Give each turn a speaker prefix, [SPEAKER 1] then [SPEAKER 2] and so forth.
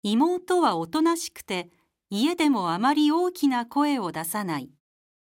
[SPEAKER 1] 妹はおとなしくて、家でもあまり大きな声を出さない。